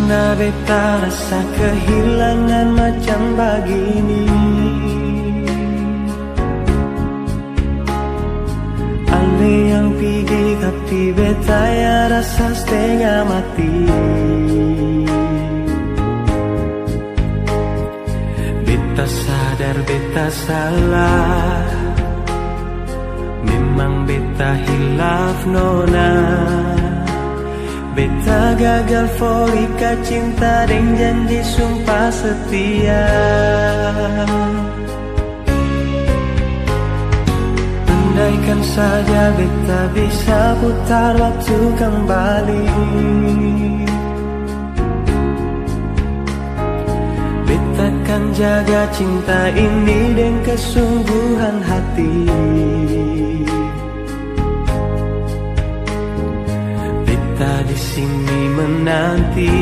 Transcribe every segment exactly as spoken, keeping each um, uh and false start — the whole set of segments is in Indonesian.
Pernah beta rasa kehilangan macam begini. Ale yang pergi tapi beta ya rasa setengah mati. Beta sadar beta salah, memang beta hilaf nona. Beta gagal folika cinta dan janji sumpah setia. Andaikan saja beta bisa putar waktu kembali, beta kan jaga cinta ini dengan kesungguhan hati. Di sini menanti,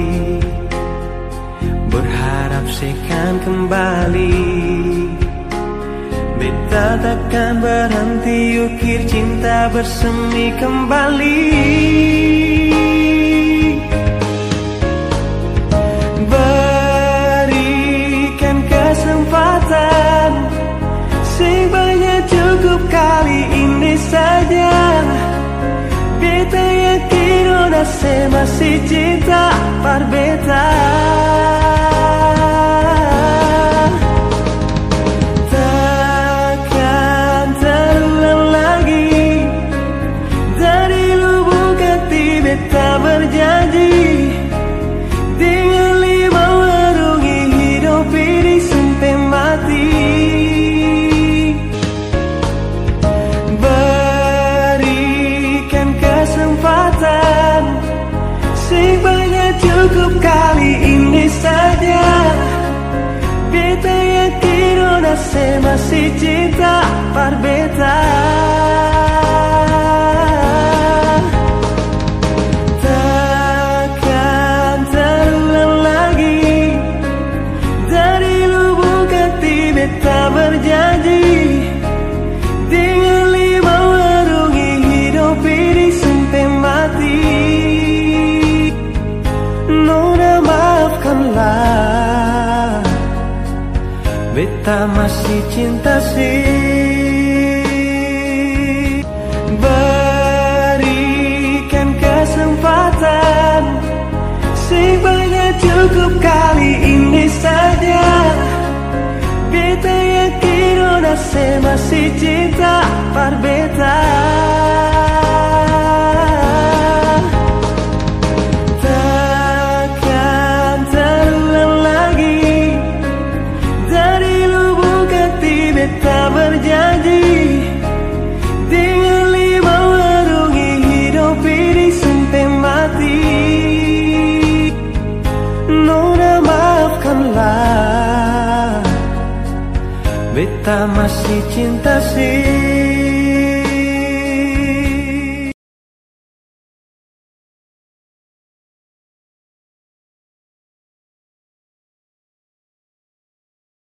berharap sekan kembali. Beta takkan berhenti ukir cinta bersemi kembali. Berikan kesempatan sebanyak cukup kali ini saja. Beta yakin ona se masih cinta par beta. Takkan terulang lagi, dari lubuk hati beta berjanji, dengan lima warungi hidup ini sampai mati. Kesempatan sebanyak cukup kali ini saja. Beta yakin ona se masih cinta par beta. Takkan terulang lagi, dari lubuk hati beta berjanji, dengan lima warungi hidup ini sampai mati. Nona maafkanlah, beta masih cinta sih. Berikan kesempatan sebanyak cukup kali ini saja. Beta yakin ona se masih cinta par beta. Takkan terulang lagi, dari lubuk hati beta berjanji, dengan lima warungi hidup ini sampai mati. Nona maafkanlah, beta masih cinta sih.